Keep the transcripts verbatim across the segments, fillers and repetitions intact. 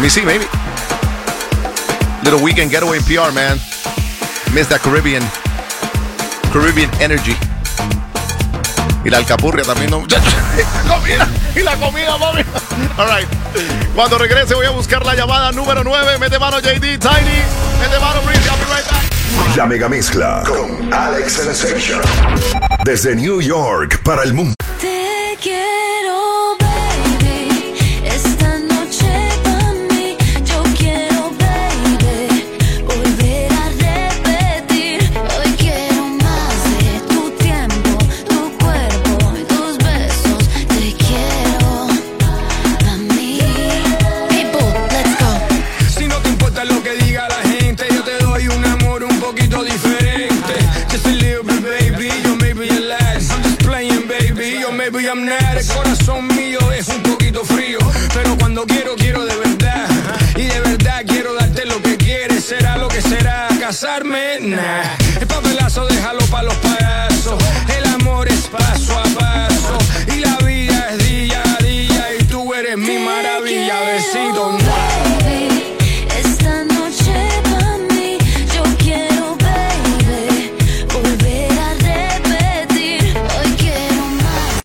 me see, maybe. Little weekend getaway in P R, man. Miss that Caribbean. Caribbean energy. Y la alcapurria también, ¿no? La comida, y la comida, mami. All right. Cuando regrese voy a buscar la llamada número nueve. Mete mano J D, Tiny. Mete mano Breezy. I'll be right back. La mega mezcla con Alex Sensation. Desde New York para el mundo. Te quiero, baby. Esta noche pa' mí. Yo quiero, baby. Volver a repetir. Hoy quiero más de tu tiempo, tu cuerpo y tus besos. Te quiero pa' mí. People, let's go. Si no te importa lo que diga la gente, yo te doy un amor un poquito diferente. Just a little bit, baby. Yo maybe your last. I'm just playing, baby. Yo maybe I'm not. El corazón mío es un poquito frío, pero cuando quiero, quiero de verdad. Y de verdad quiero darte lo que quieres. Será lo que será. Casarme, nah. El papelazo déjalo pa' los payasos. El amor es paso a paso. Y la vida es día a día. Y tú eres mi maravilla. Besito, Baby, esta noche pa' mí. Yo quiero, baby. Volver a repetir. Hoy quiero más.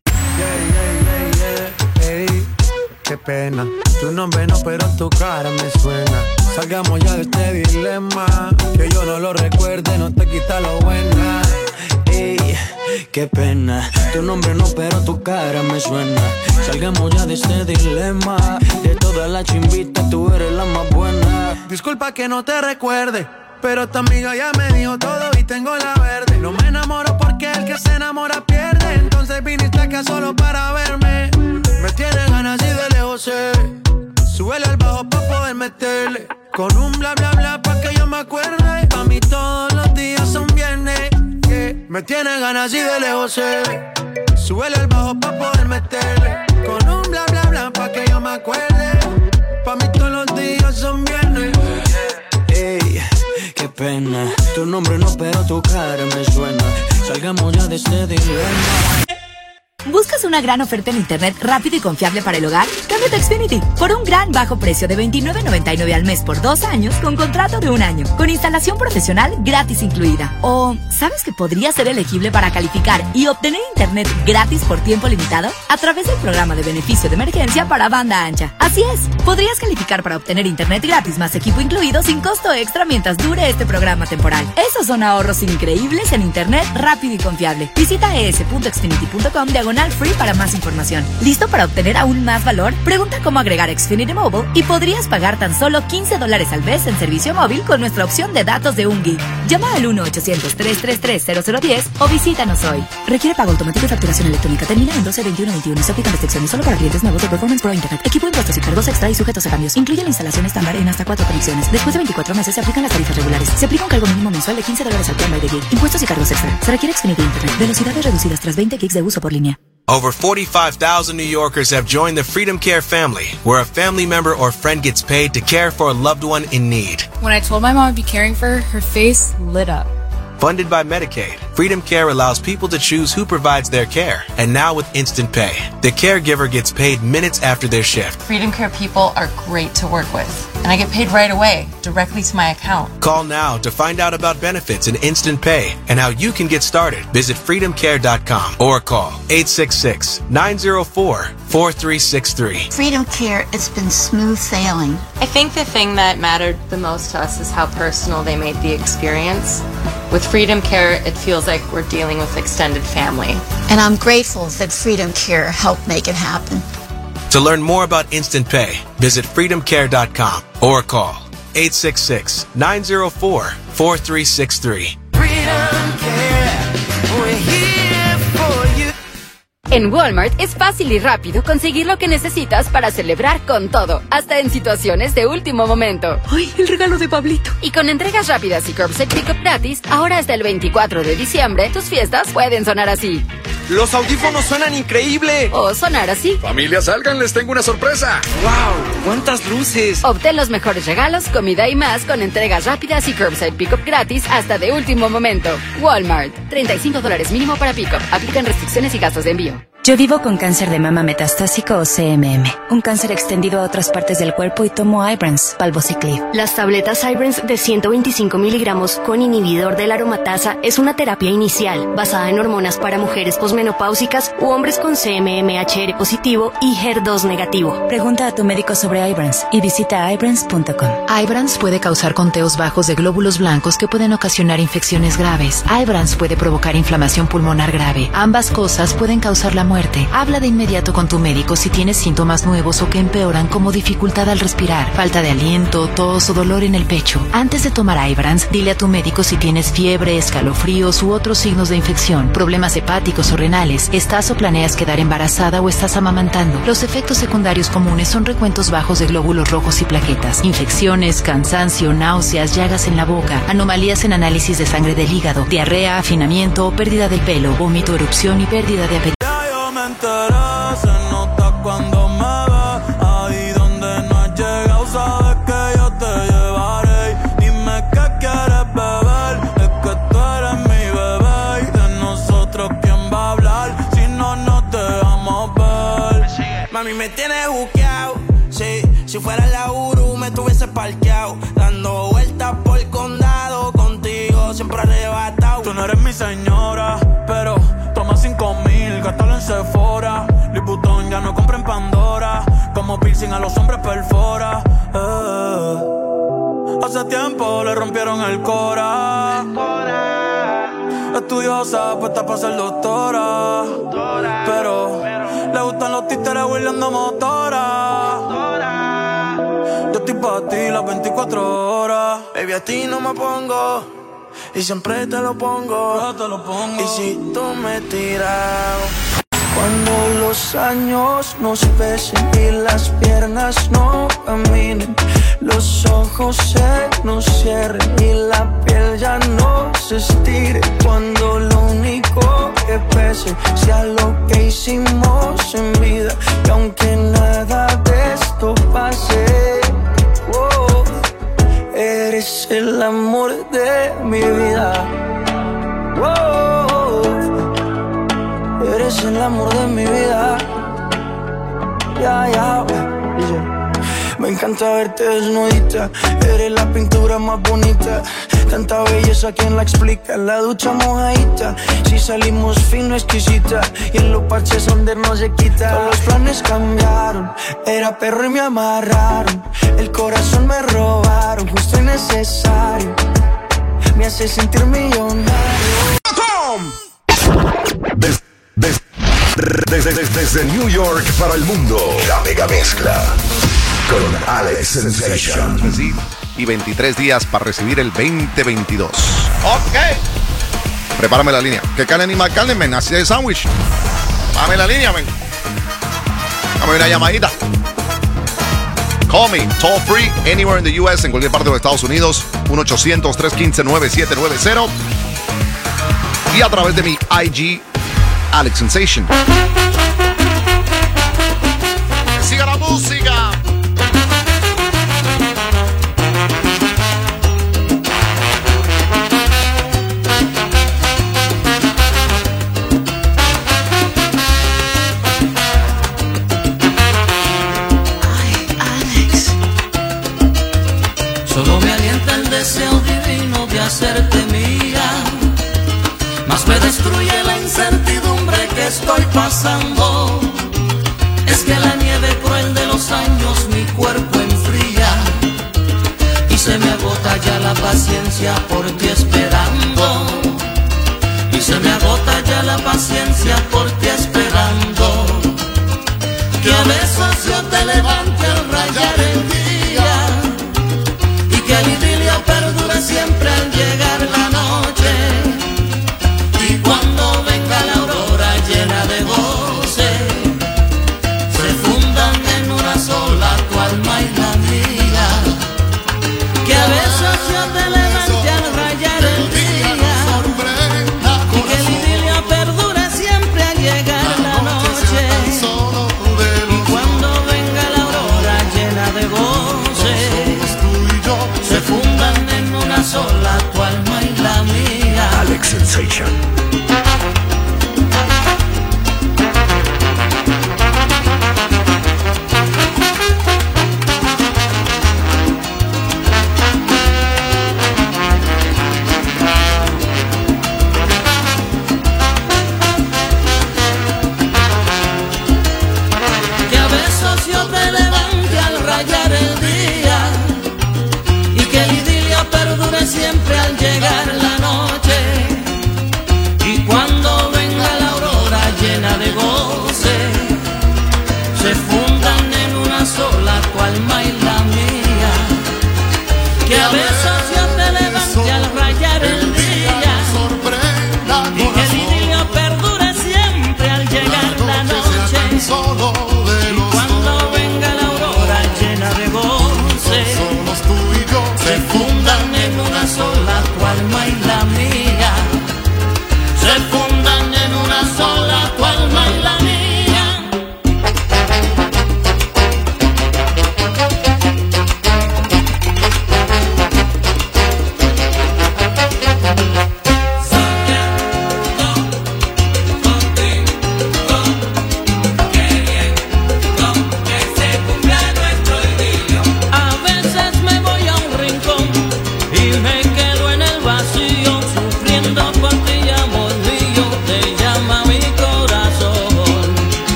Ey, qué pena, tu nombre no, pero tu cara me suena. Salgamos ya de este dilema. Que yo no lo recuerde, no te quita lo buena. Ey, qué pena, tu nombre no, pero tu cara me suena. Salgamos ya de este dilema. De todas las chimbitas, tú eres la más buena. Disculpa que no te recuerde, pero tu amiga ya me dijo todo y tengo la verde. No me enamoro porque el que se enamora pierde. Entonces viniste acá solo para verme. Me tienes ganas y de lejos sé. Súbele al bajo pa' poder meterle. Con un bla bla bla pa' que yo me acuerde. Pa' mí todos los días son viernes, yeah. Me tienes ganas y de lejos sé. Súbele al bajo pa' poder meterle. Con un bla bla bla pa' que yo me acuerde. Pa' mí todos los días son viernes. Ey, qué pena, tu nombre no, pero tu cara me suena. Salgamos ya de este dilema. ¿Buscas una gran oferta en internet rápido y confiable para el hogar? Cámbiate a Xfinity por un gran bajo precio de veintinueve noventa y nueve al mes por dos años con contrato de un año, con instalación profesional gratis incluida. O, ¿sabes que podrías ser elegible para calificar y obtener internet gratis por tiempo limitado? A través del programa de beneficio de emergencia para banda ancha. Así es, podrías calificar para obtener internet gratis más equipo incluido sin costo extra mientras dure este programa temporal. Esos son ahorros increíbles en internet rápido y confiable. Visita es punto xfinity punto com diagonal free para más información. ¿Listo para obtener aún más valor? Pregunta cómo agregar Xfinity Mobile y podrías pagar tan solo quince dólares al mes en servicio móvil con nuestra opción de datos de un gig. Llama al uno ochocientos, tres tres tres, cero cero uno cero o visítanos hoy. Requiere pago automático y facturación electrónica. Termina en doce veintiuno veintiuno. Se aplican restricciones solo para clientes nuevos de Performance Pro Internet. Equipo, impuestos y cargos extra y sujetos a cambios. Incluye la instalación estándar en hasta cuatro conexiones. Después de veinticuatro meses se aplican las tarifas regulares. Se aplica un cargo mínimo mensual de quince dólares al plan by the gig. Impuestos y cargos extra. Se requiere Xfinity Internet. Velocidades reducidas tras veinte gigs de uso por línea. Over forty-five thousand New Yorkers have joined the Freedom Care family, where a family member or friend gets paid to care for a loved one in need. When I told my mom I'd be caring for her, her face lit up. Funded by Medicaid, Freedom Care allows people to choose who provides their care. And now with Instant Pay, the caregiver gets paid minutes after their shift. Freedom Care people are great to work with, and I get paid right away, directly to my account. Call now to find out about benefits in Instant Pay and how you can get started. Visit freedom care dot com or call eight six six, nine zero four, four three six three. Freedom Care, it's been smooth sailing. I think the thing that mattered the most to us is how personal they made the experience. With Freedom Care, it feels like we're dealing with extended family. And I'm grateful that Freedom Care helped make it happen. To learn more about Instant Pay, visit freedom care dot com or call eight six six, nine zero four, four three six three. Freedom Care, we're here for you. En Walmart es fácil y rápido conseguir lo que necesitas para celebrar con todo, hasta en situaciones de último momento. ¡Ay, el regalo de Pablito! Y con entregas rápidas y curbside pickup gratis, ahora hasta el veinticuatro de diciembre, tus fiestas pueden sonar así. ¡Los audífonos suenan increíble! O sonar así. Familia, salgan, les tengo una sorpresa. ¡Wow! ¡Cuántas luces! Obtén los mejores regalos, comida y más con entregas rápidas y curbside pickup gratis hasta de último momento. Walmart. treinta y cinco dólares mínimo para pickup. Aplican restricciones y gastos de envío. Yo vivo con cáncer de mama metastásico o C M M, un cáncer extendido a otras partes del cuerpo y tomo Ibrance, Palbociclib. Las tabletas Ibrance de ciento veinticinco miligramos con inhibidor de la aromatasa es una terapia inicial basada en hormonas para mujeres posmenopáusicas u hombres con C M M H R positivo y H E R dos negativo. Pregunta a tu médico sobre Ibrance y visita ibrance punto com. Ibrance puede causar conteos bajos de glóbulos blancos que pueden ocasionar infecciones graves. Ibrance puede provocar inflamación pulmonar grave. Ambas cosas pueden causar la muerte. Habla de inmediato con tu médico si tienes síntomas nuevos o que empeoran, como dificultad al respirar, falta de aliento, tos o dolor en el pecho. Antes de tomar Ibrance, dile a tu médico si tienes fiebre, escalofríos u otros signos de infección, problemas hepáticos o renales, estás o planeas quedar embarazada o estás amamantando. Los efectos secundarios comunes son recuentos bajos de glóbulos rojos y plaquetas, infecciones, cansancio, náuseas, llagas en la boca, anomalías en análisis de sangre del hígado, diarrea, afinamiento o pérdida del pelo, vómito, erupción y pérdida de apetito. Se nota cuando me ve, ahí donde no has llegado, sabes que yo te llevaré. Dime qué quieres beber, es que tú eres mi bebé. Y de nosotros quién va a hablar, si no nos dejamos ver. Mami, me tienes buqueado, sí. Si fuera la Uru me tuviese parqueado, dando vueltas por el condado, contigo siempre arrebatado. Tú no eres mi señora, pero toma cinco mil, gástalo en Sephora. Liputón ya no compra en Pandora, como piercing a los hombres perfora. eh. Hace tiempo le rompieron el cora. Estudiosa, puesta para ser doctora, pero le gustan los títeres huirleando motora. Yo estoy pa' ti las veinticuatro horas. Baby, a ti no me pongo y siempre te lo pongo. Yo te lo pongo. Y si tú me tiras, cuando los años nos pesen y las piernas no caminen, los ojos se nos cierren y la piel ya no se estire. Cuando lo único que pese sea lo que hicimos en vida, y aunque nada de esto pase, oh, eres el amor de mi vida. Oh, eres el amor de mi vida. Ya, ya, yeah. Me encanta verte desnudita, eres la pintura más bonita. Tanta belleza, ¿quién la explica? En la ducha mojadita, si salimos fino, exquisita. Y en los parches donde no se quita. Todos los planes cambiaron, era perro y me amarraron. El corazón me robaron, justo y necesario. Me hace sentir millonario. Des, des, desde, desde, desde New York para el mundo, la mega mezcla con Alex Sensation. Sí, y veintitrés días para recibir el veinte veintidós. Ok. Prepárame la línea. Que Karen y McCallen, men. Así de sándwich. Dame la línea, men. Dame una llamadita. Call me, toll free, anywhere in the U S, en cualquier parte de los Estados Unidos. uno ochocientos, tres uno cinco, nueve siete nueve cero. Y a través de mi I G, Alex Sensation. Que siga la música. Solo me alienta el deseo divino de hacerte mía, más me destruye la incertidumbre que estoy pasando. Es que la nieve cruel de los años mi cuerpo enfría, y se me agota ya la paciencia por ti esperando. Y se me agota ya la paciencia por ti esperando. Que a veces yo te levante al rayar el día, que el idilio perdure siempre al llegar la noche. Y cuando venga la aurora llena de goce, se fundan en una sola tu alma y la mía. Que a veces yo te levante al rayar el día, y que el idilio perdure siempre al llegar la noche. Y cuando venga la aurora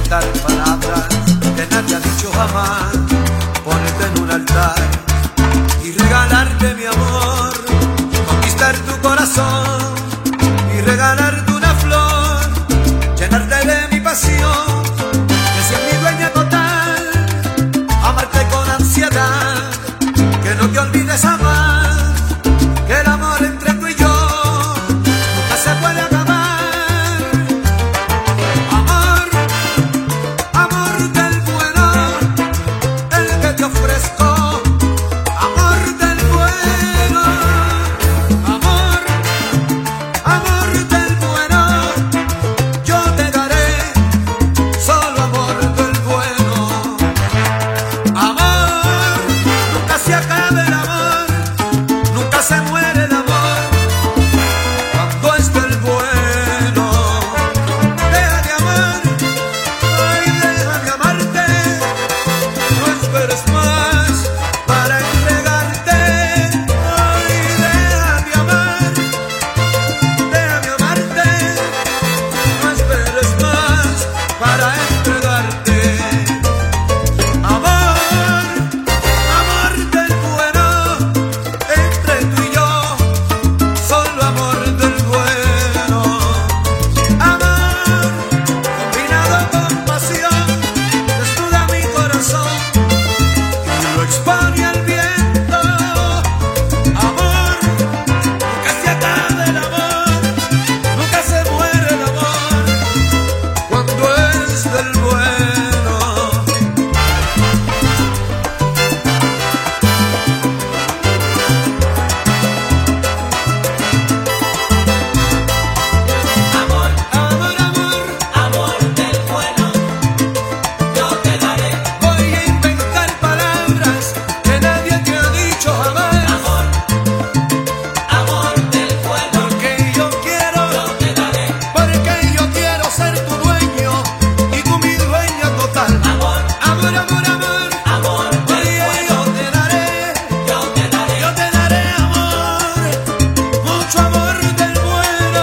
inventar palabras que nadie ha dicho jamás, ponerte en un altar y regalarte mi amor, conquistar tu corazón y regalarte una flor, llenarte de mi pasión, que seas mi dueña total, amarte con ansiedad, que no te olvides jamás, que el amor entre tú y yo nunca se puede acabar. Amor, amor del bueno, el que te ofrezco. Amor del bueno, amor, amor del bueno, yo te daré solo amor del bueno. Amor, nunca se acaba el amor, nunca se muere el amor, cuando es del bueno. Deja de amar, ay, deja de amarte, no esperes más para entregarte. Ay, deja de amar, deja de amarte, no esperes más para entregarte. Amor, amor del bueno, entre tú y yo, solo amor del bueno. Amor, combinado con pasión, desnuda mi corazón y lo expone al viento. Amor, nunca se acaba el amor, nunca se muere el amor, cuando es del bueno. Amor, amor, amor, amor del bueno, yo te daré. Voy a inventar palabras que nadie te ha dicho jamás. Amor, amor del bueno, porque yo quiero, yo te daré. Porque yo quiero ser tu dueño y tú mi dueña total. Amor, amor, amor, amor, amor del bueno, yo te daré, yo te daré, yo te daré amor, mucho amor del bueno.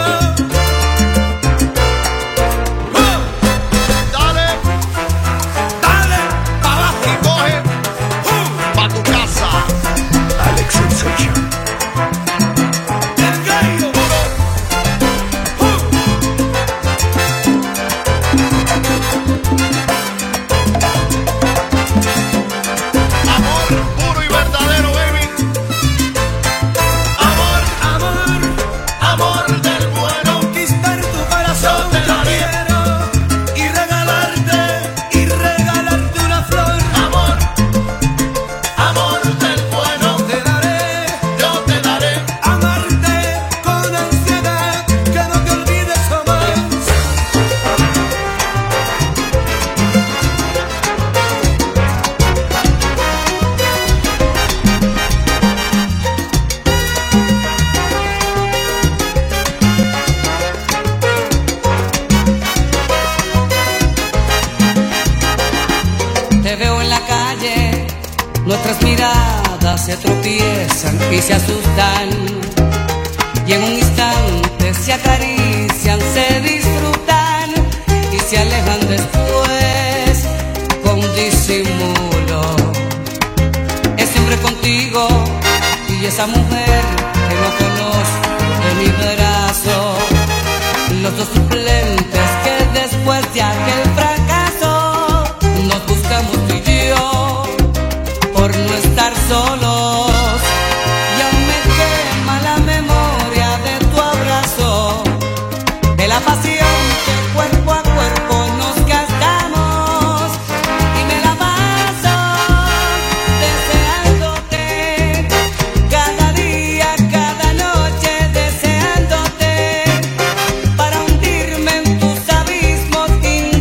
¡Oh! Dale, Dale, pa' abajo y coge pa' tu casa. Alex Sensation. el gallo. Amor puro y verdadero, baby. Amor, amor, Amor del bueno. conquistar tu corazón, Yo te yo daré. quiero, y regalarte, y regalarte una flor. Amor, amor del bueno. Te daré, Yo te daré. amarte con ansiedad, que no te olvides jamás. Te veo en la calle, nuestras miradas se tropiezan y se asustan. Y en un instante se acarician, se disfrutan y se alejan después con disimulo. Es siempre contigo y esa mujer que no conozco en mi brazo. Los dos suplentes que después de aquel fracaso nos buscamos tú y yo por no estar solos. Y aún me quema la memoria de tu abrazo, de la pasión que cuerpo a cuerpo nos gastamos. Y me la paso deseándote, cada día, cada noche deseándote, para hundirme en tus abismos y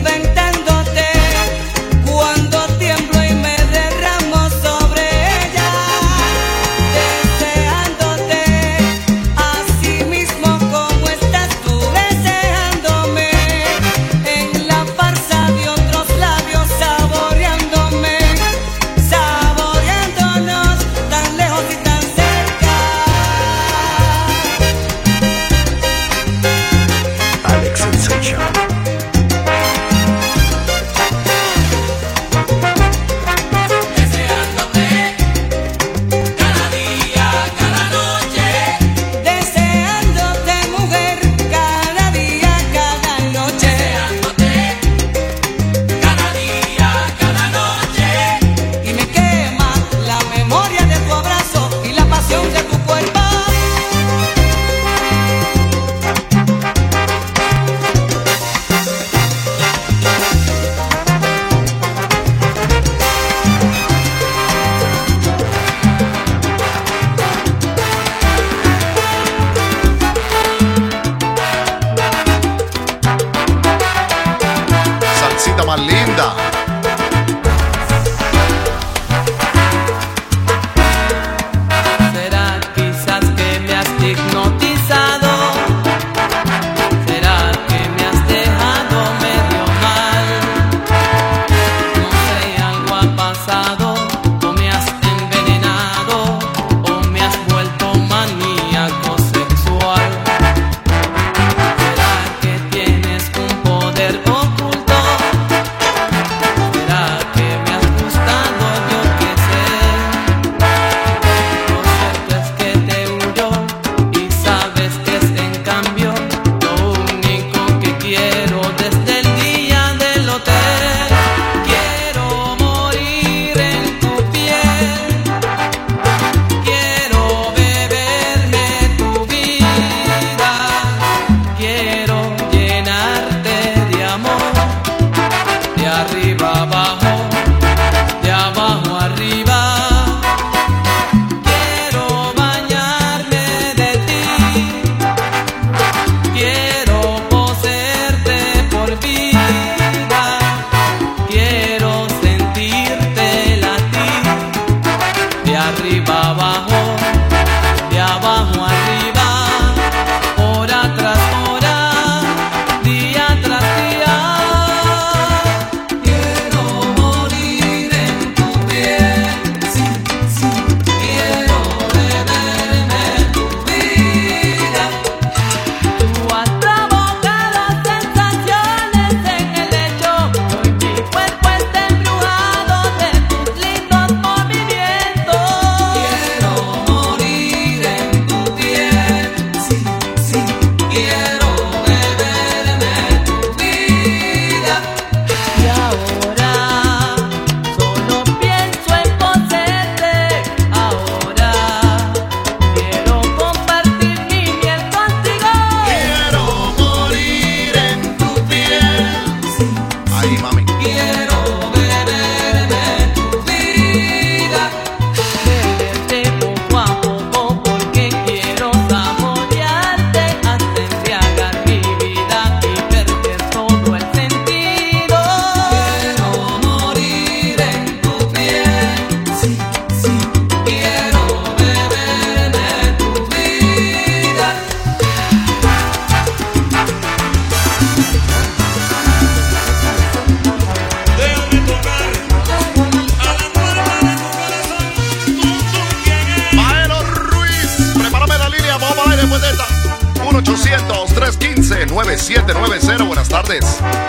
ochocientos, tres uno cinco, nueve siete nueve cero. Buenas tardes.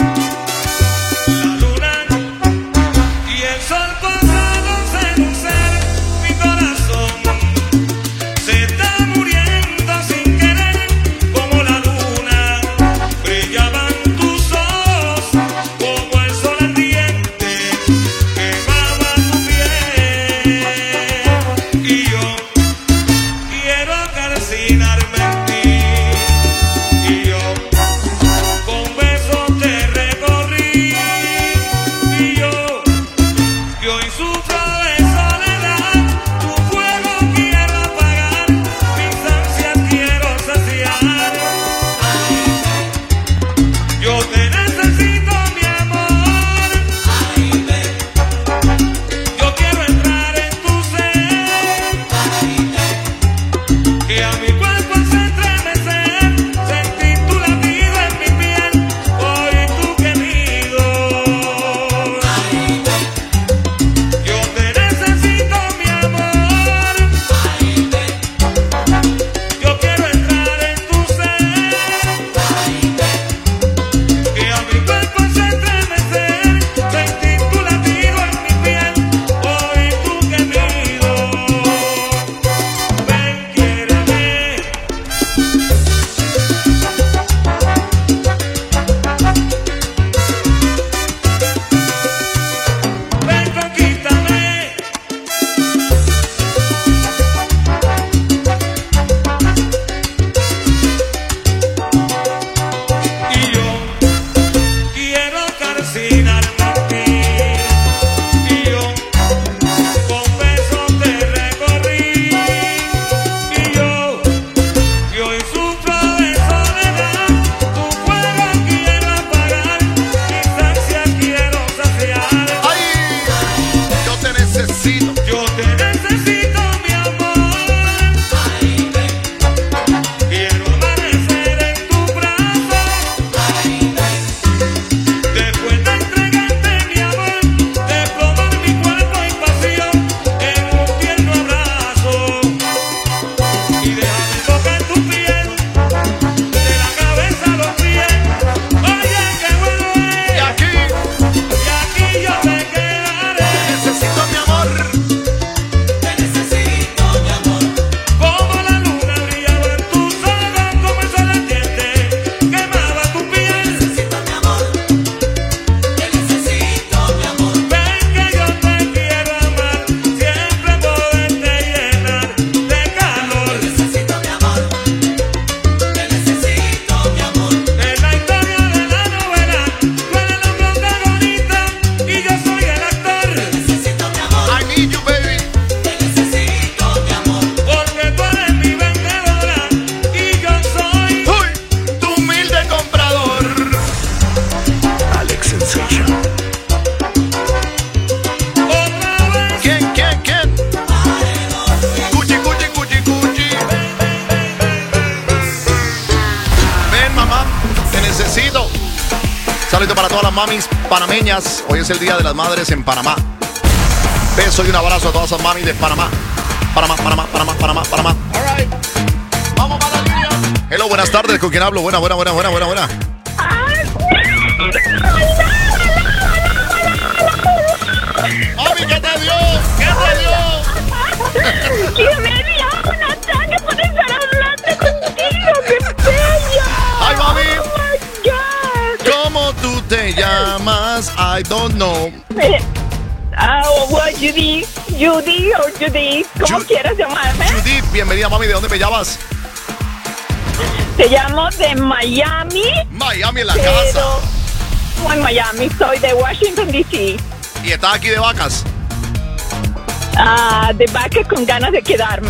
Y el sol pasado seduce mi corazón. Se está muriendo sin querer, como la luna. Brillaban tus ojos, como el sol ardiente. Quemaba tu piel. Y yo quiero calcinarme en ti. Y yo con besos te recorrí. Y yo, que hoy sufro de soledad. Tu fuego quiero apagar, mis ansias quiero saciar. Yo te necesito, mi amor. Yo quiero entrar en tu ser. Que a mi cuerpo hace estremecer, sentir tu latido en mi piel, oír tu gemido. Yo te necesito, mi amor. Yo quiero entrar en tu ser. Que a mi cuerpo hace estremecer, sentir tu latido en mi piel, oír tu gemido. Ven, quiéreme. Ven, conquístame. Y yo quiero calcinarme en ti. Y yo con besos te recorrí. Y yo que hoy sufro de soledad. Tu fuego quiero apagar, mis ansias quiero saciar. Yo te necesito. Yo te necesito, mi amor. Quiero amanecer en tu brazo. Después de entregarte mi amor, de probar mi cuerpo y pasión en un tierno abrazo. Y déjame tocar tu piel, de la cabeza a los pies. Oye, qué bueno es. Y aquí, Y aquí yo me quedaré. necesito mi amor. Te necesito, mi amor. Como la luna brillaba en tus ojos, como el sol ardiente quemaba tu piel. Necesito mi amor. Te necesito, mi amor. Ven que yo te quiero amar, siempre poderte llenar de calor. Te necesito, mi amor. Te necesito, mi amor. En la historia de la novela, tú eres la protagonista y yo soy el actor. Te necesito, mi amor. I need you, baby. Te necesito, mi amor. Porque tú eres mi vendedora y yo soy Uy, tu humilde comprador. Alex Sensation. otra vez. ¿Quién, quién, quién? Gucci, Gucci, Gucci, Gucci. Ven, mamá, te necesito. Saludo para todas las mamis panameñas. Hoy es el Día de las Madres en Panamá. Beso y un abrazo a todas esas mamis de Panamá. Panamá, Panamá, Panamá, Panamá, Panamá. All right. Vamos para la línea. Hello, buenas tardes. ¿Con quién hablo? Buena, buena, buena, buena, buena, buena. Mami, ¿qué te dio? ¿Qué te dio? ¡Que me dio un ataque por estar hablando contigo! ¡Qué bella! Ay, mami. ¡Oh, my God! ¿Cómo tú te llamas? I don't know. Eh, Ah, well, Judy, Judy o Judy, como Ju- quieras llamarme. Judith, bienvenida, mami. ¿De dónde me llamas? Te llamo de Miami. Miami en la pero casa. no en Miami, soy de Washington, D C. ¿Y estás aquí de vacas? Ah, de vaca con ganas de quedarme.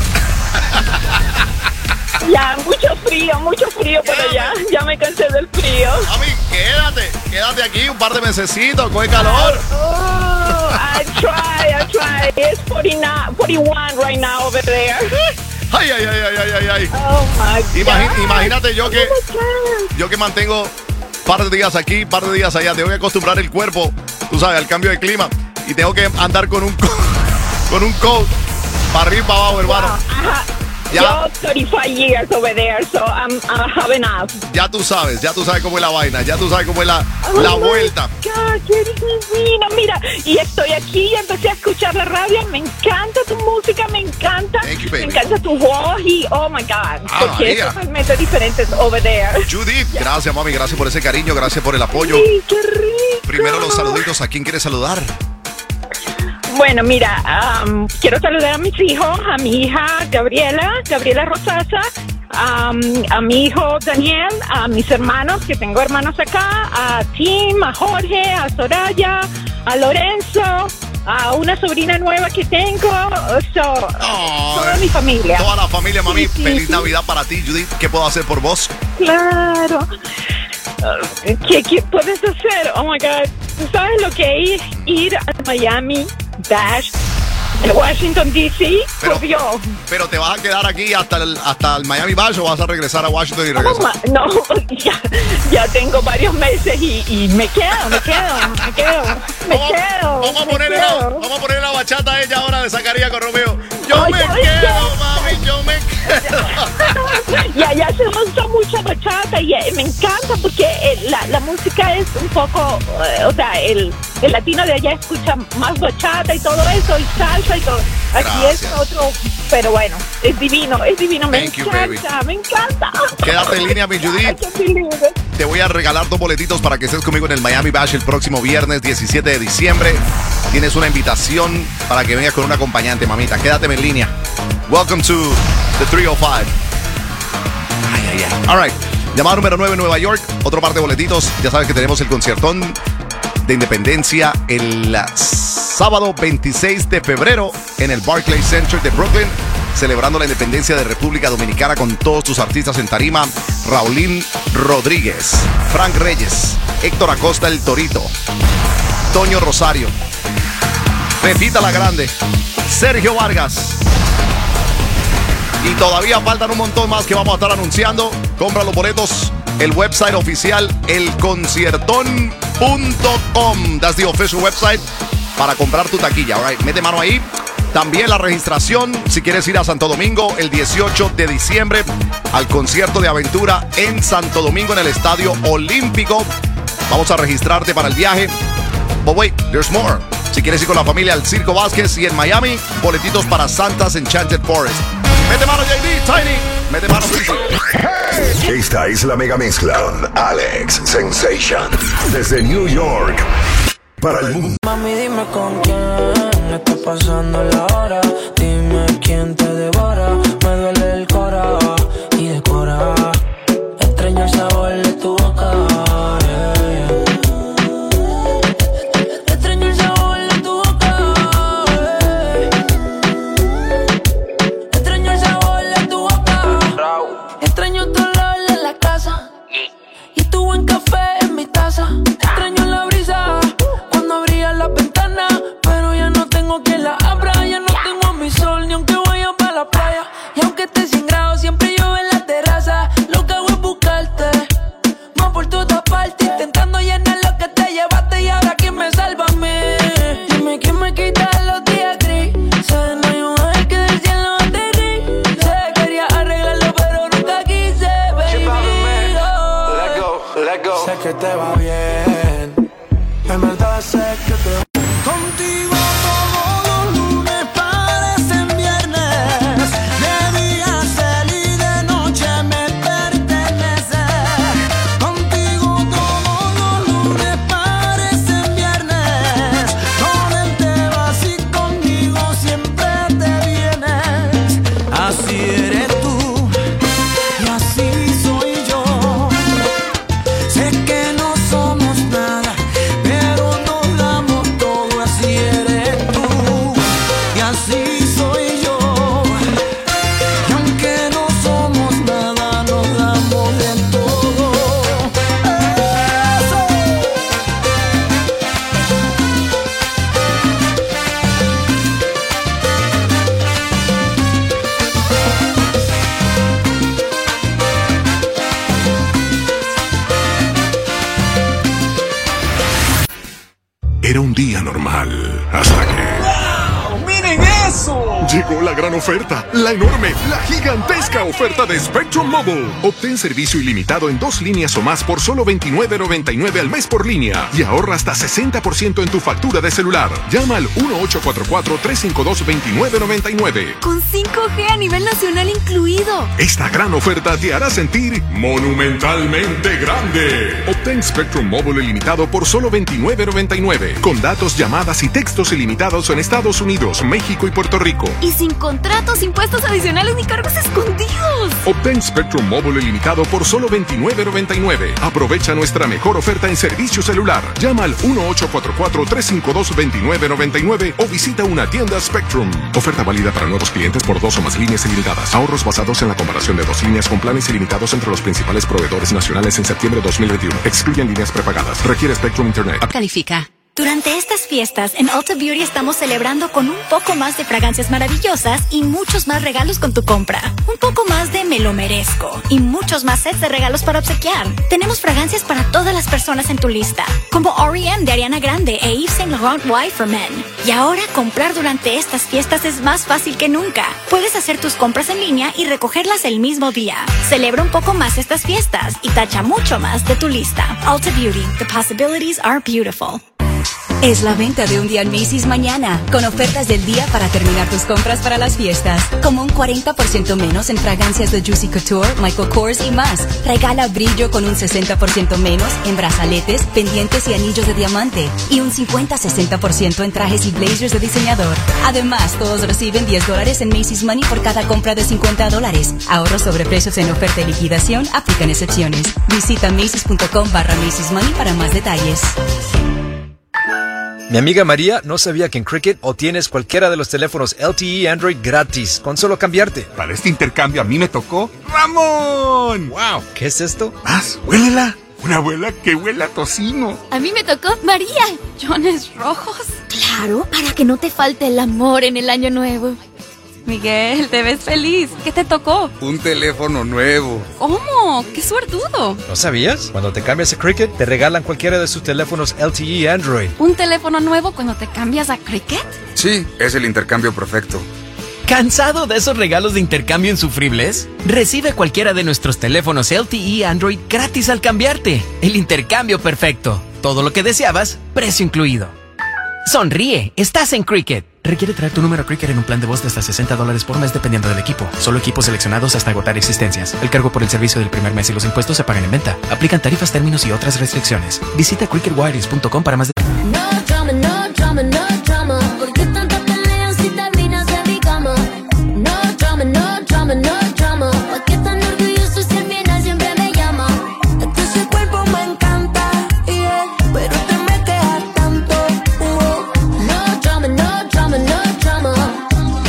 Ya, mucho frío, mucho frío por allá. Ya me cansé del frío. Mami, quédate, quédate aquí un par de mesecitos, coge calor. Oh, I try, I try. It's forty-nine, forty-one right now over there. Ay, ay, ay, ay, ay, ay, ay. Oh my Imagi- God. imagínate yo que, Oh my God. yo que mantengo un par de días aquí, par de días allá. Tengo que acostumbrar el cuerpo, tú sabes, al cambio de clima. Y tengo que andar con un co- con un coat para arriba y para abajo, hermano. Wow, I, ha- Ya. Yo thirty-five years over there, so I'm, I have enough. Ya tú sabes, ya tú sabes cómo es la vaina, ya tú sabes cómo es la, Oh la my vuelta. God, qué divino, mira, y estoy aquí y empecé a escuchar la radio, me encanta tu música, me encanta, Thank you, baby. me encanta tu voz y oh my God, Ah, porque es María. totalmente diferente over there. Judith, gracias mami, gracias por ese cariño, gracias por el apoyo. Sí, qué rico. Primero los saluditos, ¿a quién quieres saludar? Bueno, mira, um, quiero saludar a mis hijos, a mi hija Gabriela, Gabriela Rosasa, um, a mi hijo Daniel, a mis hermanos, que tengo hermanos acá, a Tim, a Jorge, a Soraya, a Lorenzo, a una sobrina nueva que tengo, so, toda mi familia. Toda la familia, mami, Sí, sí, feliz sí. Navidad para ti, Judith. ¿Qué puedo hacer por vos? Claro. Uh, ¿Qué, ¿Qué puedes hacer? Oh my God. ¿Tú sabes lo que es ir a Miami Bash de Washington, D C? Pero- Obvio. Pero te vas a quedar aquí hasta el, hasta el Miami Bash o vas a regresar a Washington y Oh, regresar. ma- no, ya, ya tengo varios meses y, y me quedo, me quedo, me quedo, me quedo. Vamos a me ponerle la, quedo. vamos a ponerle la bachata a ella ahora de Zacarías con Romeo. Yo Ay, me ¿sabes quedo, qué? mami, yo me quedo. Y allá se usa mucha bachata y eh, me encanta porque eh, la, la música es un poco, eh, o sea, el, el latino de allá escucha más bachata y todo eso, y salsa y todo. Aquí Gracias. es otro, pero bueno, es divino, es divino, me Thank you, encanta, baby. me encanta. Quédate en línea, mi Judith. I can't believe it. Te voy a regalar dos boletitos para que estés conmigo en el Miami Bash el próximo viernes diecisiete de diciembre. Tienes una invitación para que vengas con un acompañante, mamita. Quédate en línea. Welcome to the three oh five. Ay, ay, ay. All right. Llamada número nueve, Nueva York. Otro par de boletitos. Ya sabes que tenemos el conciertón de Independencia el sábado veintiséis de febrero en el Barclays Center de Brooklyn, celebrando la independencia de República Dominicana con todos tus artistas en tarima: Raulín Rodríguez, Frank Reyes, Héctor Acosta el Torito, Toño Rosario, Pepita la Grande, Sergio Vargas. Y todavía faltan un montón más que vamos a estar anunciando. Compra los boletos, el website oficial, el conciertón punto com. That's the official website para comprar tu taquilla. All right, mete mano ahí. También la registración, si quieres ir a Santo Domingo el dieciocho de diciembre al concierto de aventura en Santo Domingo en el Estadio Olímpico. Vamos a registrarte para el viaje. But wait, there's more. Si quieres ir con la familia al Circo Vázquez y en Miami, boletitos para Santa's Enchanted Forest. Mete mano, J D, Tiny. Mete mano, Prissy. Esta es la mega mezcla con Alex Sensation. Desde New York para el mundo. Mami, dime con quién está pasando la hora. Dime quién te devora. Me duele el cora y decora. Extraño el sabor de tu boca. Yeah, yeah. Extraño el sabor de tu boca. Yeah. Extraño el sabor de tu boca. Extraño tu olor en la casa y tu buen café en mi taza. Extraño la brisa cuando abría la ventana, pero ya no tengo quien la abra. Ya no tengo mi sol ni aunque vaya para la playa. Y aunque esté sin grado, siempre llueve en la terraza. Lo que hago es buscarte, más por toda parte, intentando llenar lo que te llevaste. Y ahora quién me salva a mí. Dime quién me quita los días grises. No hay un ángel que del cielo aterrice. Quería arreglarlo pero nunca quise, baby. Oh. Sé que te va bien, en verdad sé que te Contigo todos los lunes parecen viernes. De día ser y de noche me pertenece. Contigo todos los lunes parecen viernes. Con él te vas y conmigo siempre te vienes. Así eres tú y así soy yo. Sé que no somos nada, pero nos damos todo. Así eres tú y así soy yo. Y aunque no somos nada, nos damos de todo. Eso. Era un día normal hasta que ¡Miren ¡Eso! Llegó la gran oferta, la enorme, la gigantesca oferta de Spectrum Mobile. Obtén servicio ilimitado en dos líneas o más por solo veintinueve noventa y nueve al mes por línea y ahorra hasta sesenta por ciento en tu factura de celular. Llama al uno ocho cuatro cuatro, tres cinco dos, dos nueve nueve nueve. Con cinco G a nivel nacional incluido. Esta gran oferta te hará sentir monumentalmente grande. Obtén Spectrum Mobile ilimitado por solo veintinueve noventa y nueve, con datos, llamadas y textos ilimitados en Estados Unidos, México y Puerto Rico. Y sin contratos, impuestos adicionales ni cargos escondidos. Obtén Spectrum Mobile ilimitado por solo veintinueve noventa y nueve. Aprovecha nuestra mejor oferta en servicio celular. Llama al uno ocho cuatro cuatro, tres cinco dos, dos nueve nueve nueve o visita una tienda Spectrum. Oferta válida para nuevos clientes por dos o más líneas ilimitadas. Ahorros basados en la comparación de dos líneas con planes ilimitados entre los principales proveedores nacionales en septiembre de dos mil veintiuno. Excluyen líneas prepagadas. Requiere Spectrum Internet. Califica. Durante estas fiestas, en Ulta Beauty estamos celebrando con un poco más de fragancias maravillosas y muchos más regalos con tu compra. Un poco más de me lo merezco y muchos más sets de regalos para obsequiar. Tenemos fragancias para todas las personas en tu lista, como R E M de Ariana Grande e Yves Saint Laurent Y for Men. Y ahora comprar durante estas fiestas es más fácil que nunca. Puedes hacer tus compras en línea y recogerlas el mismo día. Celebra un poco más estas fiestas y tacha mucho más de tu lista. Ulta Beauty, the possibilities are beautiful. Es la venta de un día en Macy's mañana, con ofertas del día para terminar tus compras para las fiestas, como un cuarenta por ciento menos en fragancias de Juicy Couture, Michael Kors y más. Regala brillo con un sesenta por ciento menos en brazaletes, pendientes y anillos de diamante, y un cincuenta a sesenta por ciento en trajes y blazers de diseñador. Además, todos reciben diez dólares en Macy's Money por cada compra de cincuenta dólares. Ahorros sobre precios en oferta y liquidación, aplican excepciones. Visita Macy's.com barra Macy's Money para más detalles. Mi amiga María no sabía que en Cricket obtienes cualquiera de los teléfonos L T E Android gratis con solo cambiarte. Para este intercambio a mí me tocó Ramón. Wow, ¿qué es esto? Más, huélela. Una abuela que huela a tocino. A mí me tocó María. ¿Jones rojos? Claro, para que no te falte el amor en el año nuevo. Miguel, te ves feliz. ¿Qué te tocó? Un teléfono nuevo. ¿Cómo? ¡Qué suertudo! ¿No sabías? Cuando te cambias a Cricket, te regalan cualquiera de sus teléfonos L T E Android. ¿Un teléfono nuevo cuando te cambias a Cricket? Sí, es el intercambio perfecto. ¿Cansado de esos regalos de intercambio insufribles? Recibe cualquiera de nuestros teléfonos L T E Android gratis al cambiarte. El intercambio perfecto. Todo lo que deseabas, precio incluido. Sonríe, estás en Cricket. Requiere traer tu número Cricket en un plan de voz de hasta sesenta dólares por mes dependiendo del equipo. Solo equipos seleccionados hasta agotar existencias. El cargo por el servicio del primer mes y los impuestos se pagan en venta. Aplican tarifas, términos y otras restricciones. Visita cricket wireless punto com para más detalles. No drama, no drama, no drama. ¿Por qué tanta pelea si terminas en mi cama? No drama, no drama, no drama. ¿Por qué tan orgulloso si al final siempre me llama? Ese cuerpo me encanta, yeah, pero te me quedas tanto. Uh. No drama, no drama, no drama.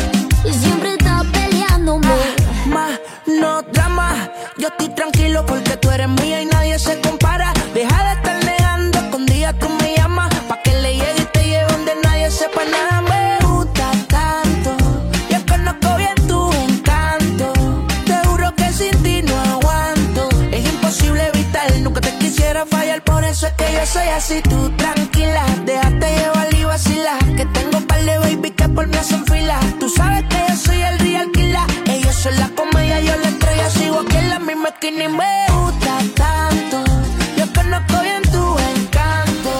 Y siempre estás peleándome. Más, no drama. Yo estoy tranquilo porque tú eres mía y nadie se compara. Deja de estar negando, escondida tú me llamas. Pa' que le llegue y te lleve donde nadie sepa nada. Me gusta tanto, yo conozco bien tu encanto. Te juro que sin ti no aguanto. Es imposible evitar, nunca te quisiera fallar. Por eso es que yo soy así, tú tranquila. Déjate llevar y vacilar. Que tengo un par de baby que por mí hacen fila. Tú sabes que yo soy el real killer. Ellos son la comedia, yo la estrella. Sigo aquí en la misma esquina y me gusta tanto. Yo conozco bien tu encanto.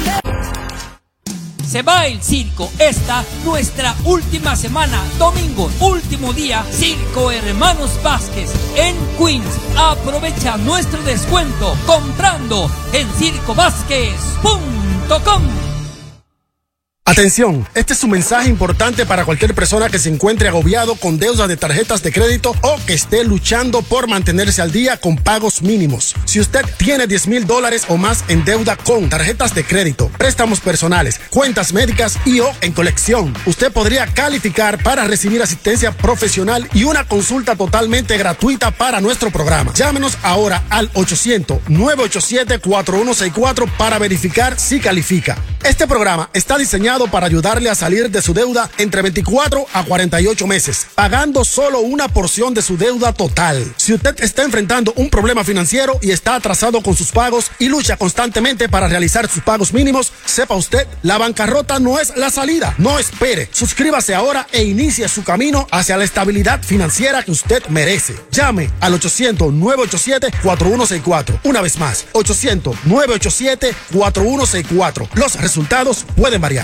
Se va el circo, esta nuestra última semana, domingo, último día, Circo Hermanos Vázquez en Queens. Aprovecha nuestro descuento comprando en circo vázquez punto com. Atención, este es un mensaje importante para cualquier persona que se encuentre agobiado con deudas de tarjetas de crédito o que esté luchando por mantenerse al día con pagos mínimos. Si usted tiene diez mil dólares o más en deuda con tarjetas de crédito, préstamos personales, cuentas médicas y o en colección, usted podría calificar para recibir asistencia profesional y una consulta totalmente gratuita para nuestro programa. Llámenos ahora al ochocientos, nueve ocho siete, cuatro uno seis cuatro para verificar si califica. Este programa está diseñado diseñado para ayudarle a salir de su deuda entre veinticuatro a cuarenta y ocho meses, pagando solo una porción de su deuda total. Si usted está enfrentando un problema financiero y está atrasado con sus pagos y lucha constantemente para realizar sus pagos mínimos, sepa usted, la bancarrota no es la salida. No espere, suscríbase ahora e inicie su camino hacia la estabilidad financiera que usted merece. Llame al ochocientos, nueve ocho siete, cuatro uno seis cuatro. Una vez más, ochocientos, nueve ocho siete, cuatro uno seis cuatro. Los resultados pueden variar.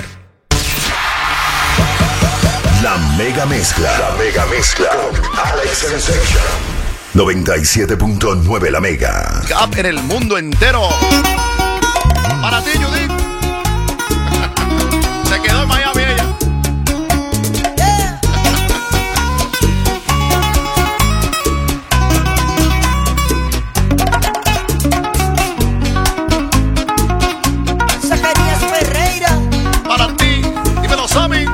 La mega mezcla. La mega mezcla. Con Alex Sensation. noventa y siete punto nueve La Mega. Gap en el mundo entero. Para ti, Judith. Se quedó en Miami ella. Zacarías Ferreira. Para ti. Dímelo, Sammy.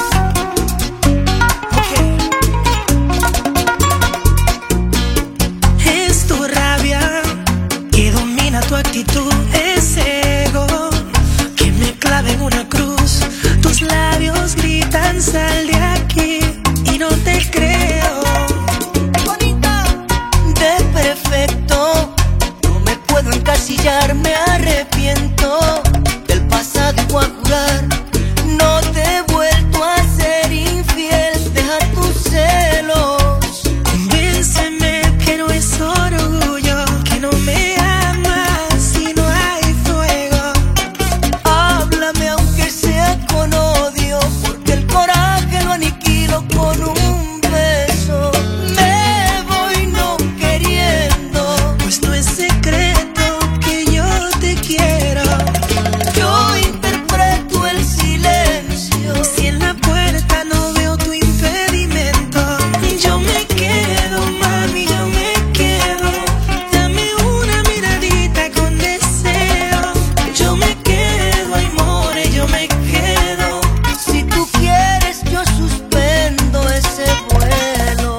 Es tu rabia que domina tu actitud, ese ego que me clava en una cruz. Tus labios gritan sal de aquí y no te creo. Bonita, de perfecto, no me puedo encasillar, me arrepiento del pasado y voy a jurar. No te he vuelto a ser infiel, deja tus celos. Convénceme que no es orgullo, que no me amas si no hay fuego. Háblame aunque sea con odio, porque el coraje lo aniquilo con un beso. Me voy no queriendo, pues no es secreto que yo te quiero. Yo interpreto el silencio. Si en la puerta no veo tu impedimento, yo me quedo, mami, yo me quedo. Dame una miradita con deseo. Yo me quedo, ay, more, yo me quedo. Si tú quieres yo suspendo ese vuelo.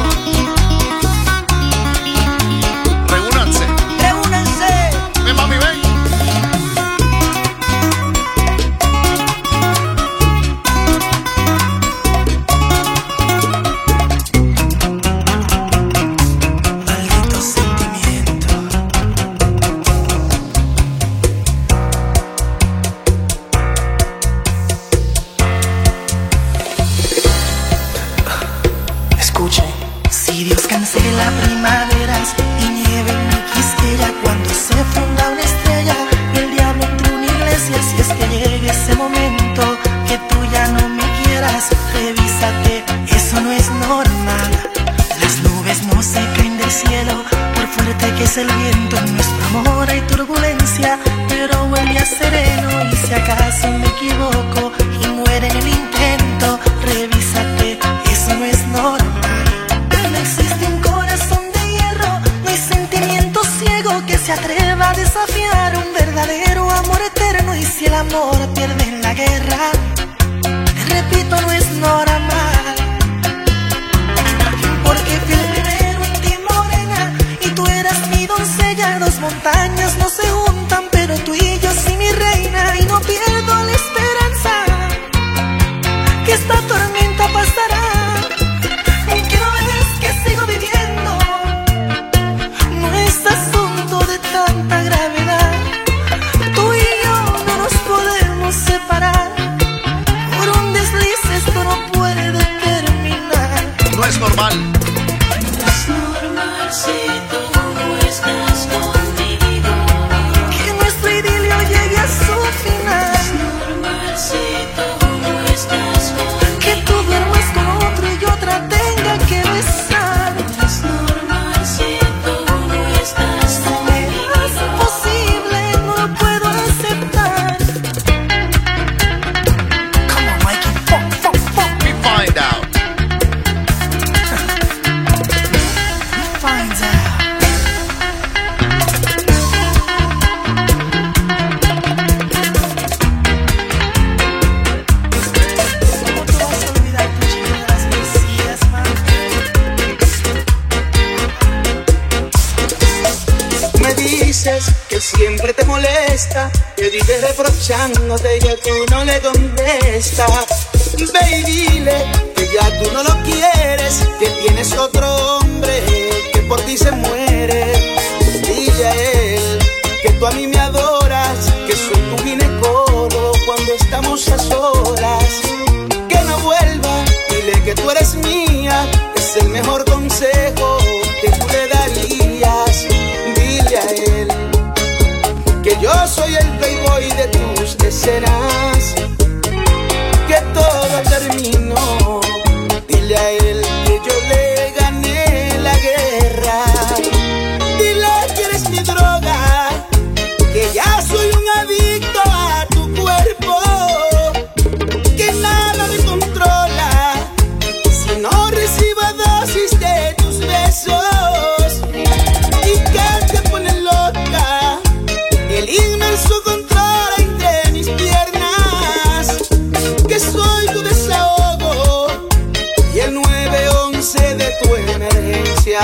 Reúnanse. Reúnanse. Ven, mami, ven. Maldito sentimiento. Escuchen. Si Dios cancela primaveras y nieve en mi quisqueya, cuando se funda una estrella y el diablo entre una iglesia, si es que llegue ese momento que tú ya no me quieras, revísate, eso no es normal. Las nubes no se caen del cielo, por fuerte que es el viento, en nuestro amor hay turbulencia, pero huele a sereno. Y si acaso me equivoco y muere en el intento, revísate, eso no es normal. No existe un corazón de hierro, no hay sentimiento ciego que se atreva a desafiar un verdadero amor eterno. Y si el amor pierde en la guerra, repito, no es normal. Porque fui el primero en ti, morena, y tú eras mi doncella. Dos montañas no se juntan, pero tú y yo sí, mi reina. Y no pierdo la esperanza que esta tormenta pasará. Que no ves que sigo viviendo, no es asunto de tanta gravedad. Tú y yo no nos podemos separar, por un desliz esto no puede terminar. No es normal. No es normal si tú no estás conmigo, que nuestro idilio llegue a su final. No es normal si tú no estás conmigo, que tú duermas con otro y otra tenga que besar. No es normal si tú no estás conmigo, no es posible, no lo puedo aceptar. Come on, Mikey, fuck, fuck, fuck. We find out. Finds out. ¿Cómo tú vas a olvidar tu chico de las poesías, man? Me dices que siempre te molesta, que vives reprochándote y que tú no le condenas. molesta. Ve y dile que ya tú no lo quieres, que tienes otro hombre que por ti se muere. Dile a él que tú a mí me adoras, que soy tu ginecólogo cuando estamos a solas. Que no vuelva, dile que tú eres mía, es el mejor consejo que tú le darías. Dile a él que yo soy el playboy de tus escenas, que todo terminó. Dile a él que yo le gané la guerra. Dile que eres mi droga, que ya soy un adicto a tu cuerpo, que nada me controla si no recibo dosis de tus besos, y que te pone loca el inmenso control entre mis piernas, que soy tu desahogo y el nueve once de tu emergencia.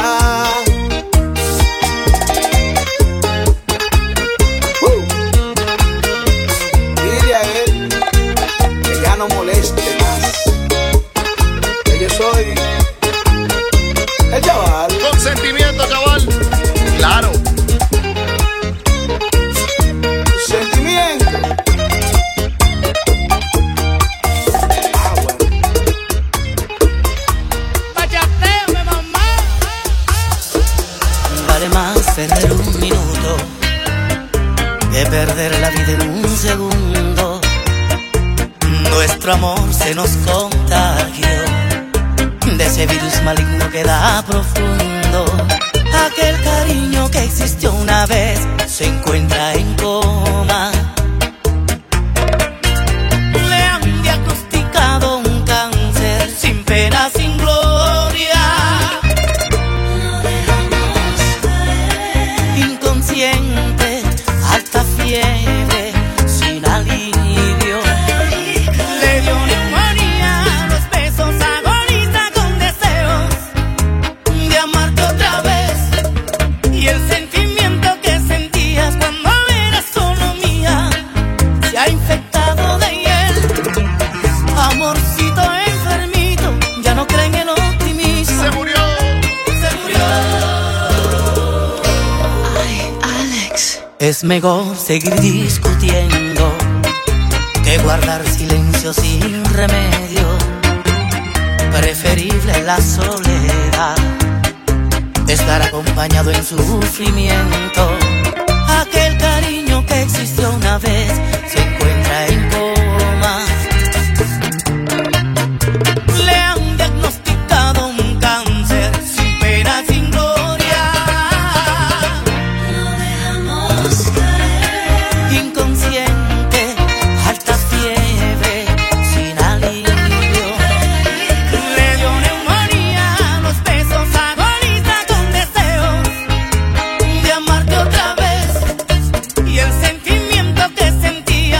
Uh. Dile a él que ya no moleste más, que yo soy el chaval. Consentimiento, chaval. Claro. Sentimiento. Ah, bueno. Bachateame, mamá. Vale más perder un minuto que perder la vida en un segundo. Nuestro amor se nos contagió de ese virus maligno que da profundo. Aquel cariño que existió una vez se encuentra en coma. Le han diagnosticado un cáncer sin pena, sin gloria. Inconsciente, alta fiebre, sin alivio. Le dio neumonía, los besos agoniza con deseos de amarte otra vez. Y el sentimiento que sentías cuando eras solo mía se ha infectado de hiel. Amorcito enfermito, ya no creen en optimismo. Se murió. Se murió. Ay, Alex. Es mejor seguir discutiendo que guardar silencio sin remedio. Preferible la soledad, estar acompañado en sufrimiento. Aquel cariño que existió una vez se encuentra en coma. Le han diagnosticado un cáncer sin pena, sin gloria. Lo dejamos caer. Inconsciente, alta fiebre, sin alivio. Le dio neumonía, los besos agoniza con deseos de amarte otra vez. Y el sentimiento que sentía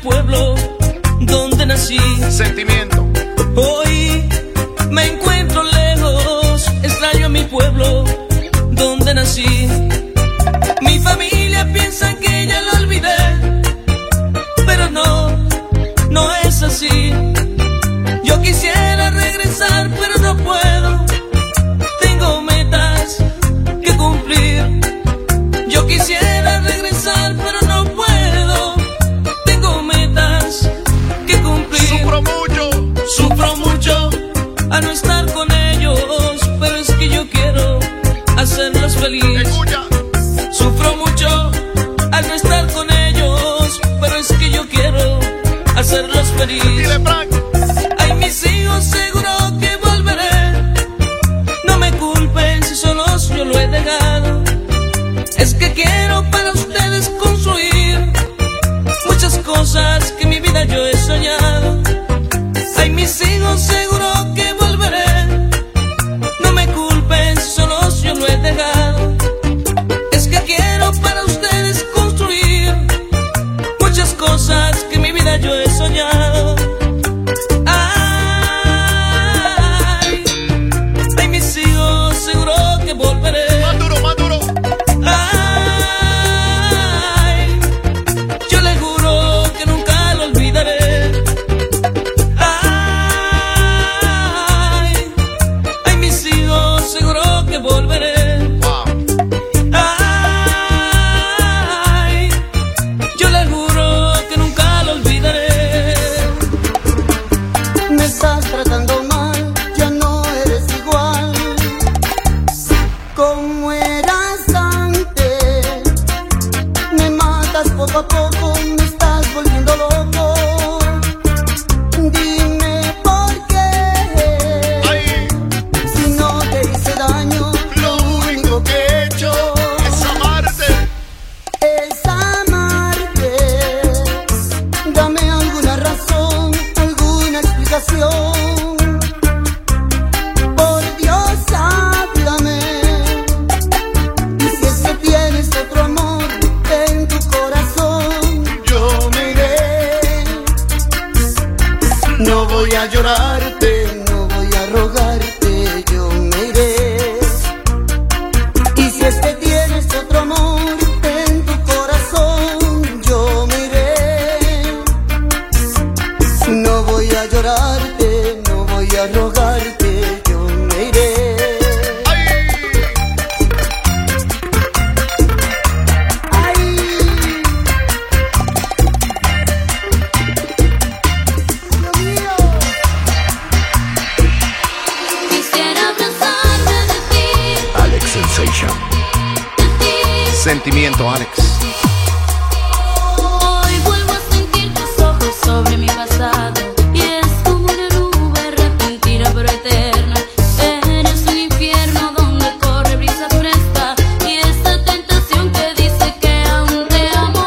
pueblo donde nací. Sentimiento. Hoy me encuentro lejos, extraño a mi pueblo donde nací. Mi familia piensa que ya lo olvidé, pero no, no es así. Yo quisiera regresar, pero no puedo. Tengo metas que cumplir. Yo quisiera regresar, pero no puedo. Tengo metas que cumplir. Sufro mucho, sufro mucho a no estar con ellos, pero es que yo quiero hacerlos felices. Sufro mucho al no estar con ellos, pero es que yo quiero hacerlos felices. Ay, mis hijos, seguro que volveré. No me culpen si solos yo lo he dejado. Es que quiero para ustedes construir muchas cosas que en mi vida yo he soñado. Ay, mis hijos, seguro que volveré. No me culpen si solos yo lo he dejado. Es que quiero para ustedes construir muchas cosas que en mi vida yo he soñado. Ay, ay, mis hijos, seguro que volveré. Más duro, más duro. Ay, yo le juro que nunca lo olvidaré. Ay, ay, mis hijos, seguro que volveré. Ay, yo le juro que nunca lo olvidaré. Me estás tratando mal, ya no eres igual como eras antes. Me matas poco a poco, me estás volviendo loco. Dime por qué. Si no te hice daño, lo único que he hecho es amarte. Es amarte. Dame alguna razón, alguna explicación. Por Dios, háblame. Y si es que tienes otro amor en tu corazón, yo me iré. No voy a llorarte, no voy a rogarte, yo me iré. Y si es que tienes otro amor en tu corazón, yo me iré. No voy a llorarte, no voy a rogarte, yo me iré. Quisiera abrazarme de ti, Alex Sensation. Sentimiento, Alex. hoy vuelvo a sentir tus ojos sobre mi pasado. Y es como una nube repentina pero eterna. Eres un infierno donde corre brisa fresca. Y esta tentación que dice que aún te amo.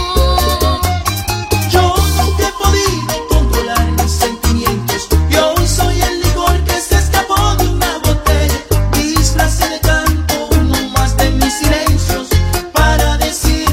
Yo nunca he podido controlar mis sentimientos. Y hoy soy el licor que se escapó de una botella. Disfracé de canto uno más de mis silencios para decir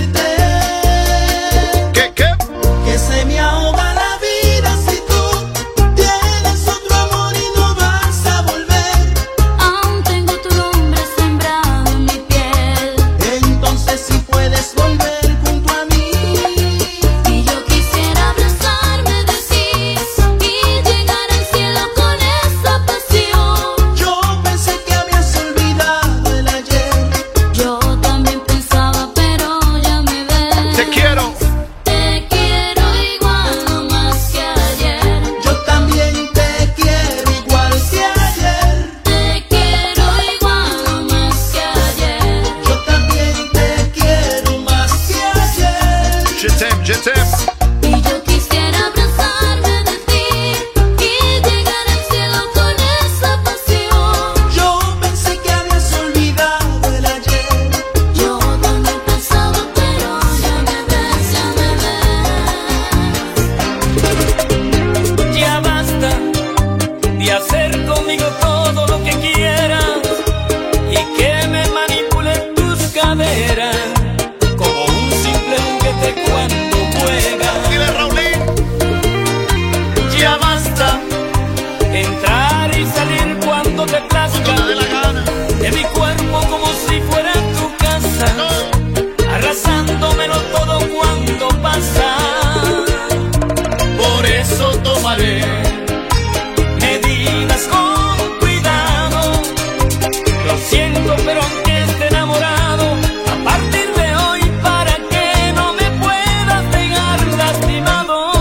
haré. Me digas con cuidado, lo siento, pero aunque esté enamorado, a partir de hoy, para que no me puedas dejar lastimado,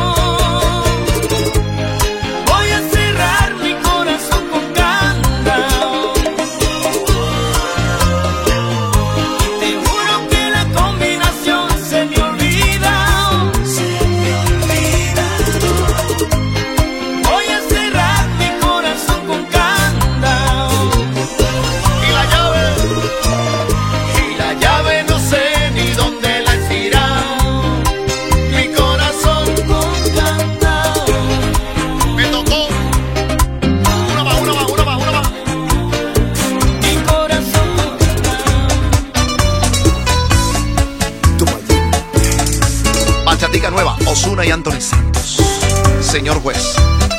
voy a cerrar mi corazón con candado. Y te juro que la combinación se me olvida, se me olvida. Voy a cerrar mi corazón con candado. Y la llave, y la llave no sé ni dónde la he tirado. Mi corazón con candado. Me tocó. Una más, una más, una más, una más. Mi corazón con Bachatica nueva, Ozuna y Anthony Santos. Señor juez.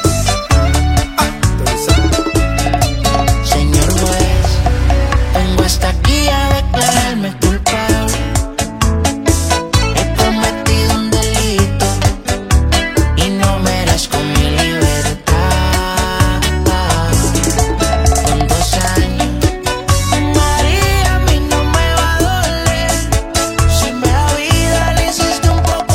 Señor juez, vengo hasta aquí a declararme culpable. He cometido un delito y no merezco mi libertad. Con dos años, María, a mí no me va a doler. Si me da vida, le hiciste un poco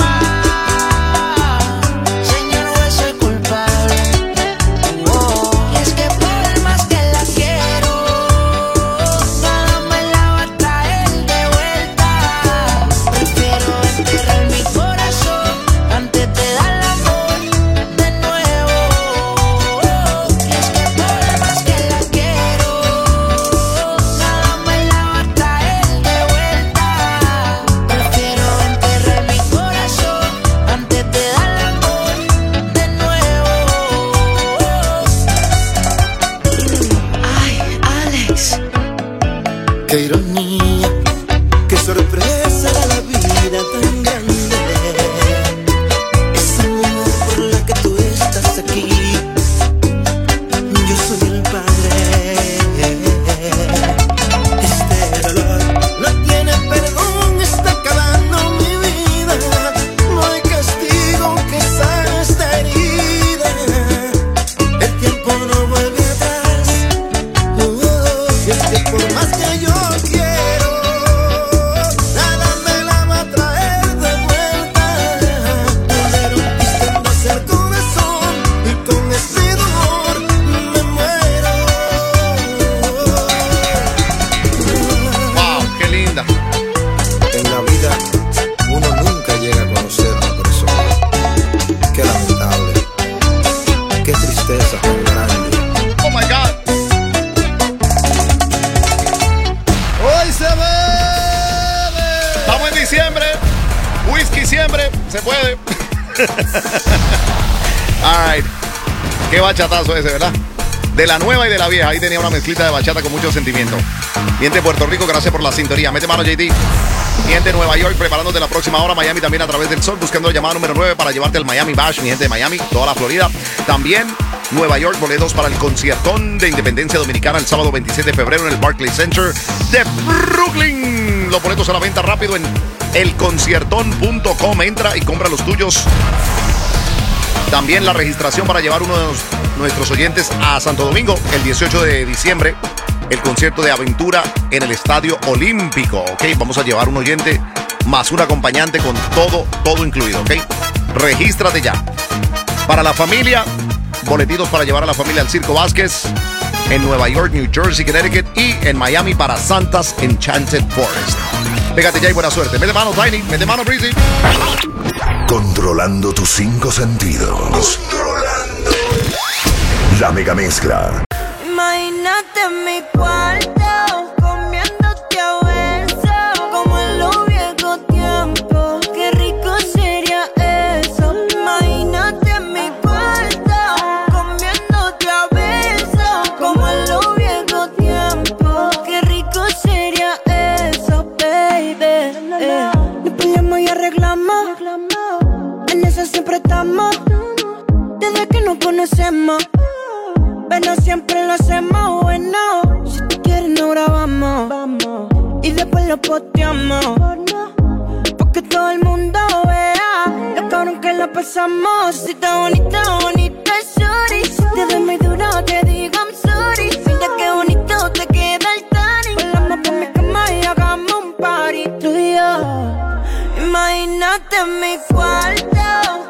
más. Señor juez, soy culpable. Oh, y es que por más que la quiero, nada me la va a traer de vuelta. Prefiero enterrar mi corazón antes de dar el amor de nuevo. Y es que por más que la quiero, nada me la va a traer de vuelta. Prefiero enterrar mi corazón antes de dar el amor de nuevo. Ay, Alex, qué ironía, qué sorpresa da la vida tan grande. Esa mujer por la que tú estás aquí, yo soy el padre. Este dolor no tiene perdón, está acabando mi vida. No hay castigo que sane esta herida. El tiempo no vuelve atrás. Oh, y es que por más que yo quiero, nada me la va a traer de vuelta. Me rompiste en dos el corazón y con este dolor me muero. Wow, qué linda. En la vida uno nunca llega a conocer a una persona. Qué lamentable, qué tristeza tan grande. Oh my God. Hoy se bebe. Estamos en diciembre. Whisky siempre. Se puede. All right. Qué bachatazo ese, ¿verdad? De la nueva y de la vieja. Ahí tenía una mezclita de bachata con mucho sentimiento. Gente de Puerto Rico, gracias por la sintonía. Mete mano, J D. Gente de Nueva York, preparándote la próxima hora. Miami también a través del sol, buscando la llamada número nueve para llevarte al Miami Bash. Mi gente de Miami, toda la Florida. También Nueva York, boletos para el conciertón de Independencia Dominicana el sábado veintisiete de febrero en el Barclays Center de Brooklyn. Los boletos a la venta rápido en el conciertón punto com. Entra y compra los tuyos. También la registración para llevar uno de los- nuestros oyentes a Santo Domingo el dieciocho de diciembre. El concierto de aventura en el Estadio Olímpico, ¿ok? Vamos a llevar un oyente más un acompañante con todo, todo incluido, ¿ok? Regístrate ya. Para la familia, boletitos para llevar a la familia al Circo Vázquez en Nueva York, New Jersey, Connecticut y en Miami para Santa's Enchanted Forest. Pégate ya y buena suerte. Mete mano, Tiny. Mete mano, Breezy. Controlando tus cinco sentidos. Controlando. La mega mezcla. Imagínate en mi cuarto, comiéndote a besos, como en los viejos tiempos. Qué rico sería eso. Imagínate en mi cuarto, comiéndote a besos, como en los viejos tiempos. Qué rico sería eso, baby. Eh. Nos peleamos y arreglamos, en eso siempre estamos, desde que nos conocemos. Pero siempre lo hacemos bueno. Si tú quieres nos grabamos y después lo posteamos, porque todo el mundo vea lo cabrón que que la pasamos. Si está bonita, bonita, sorry. Si te doy muy duro, te digo I'm sorry. Mira qué bonito te queda el tanning. Volamos pa' mi cama y hagamos un party tú y yo. Imagínate en mi cuarto,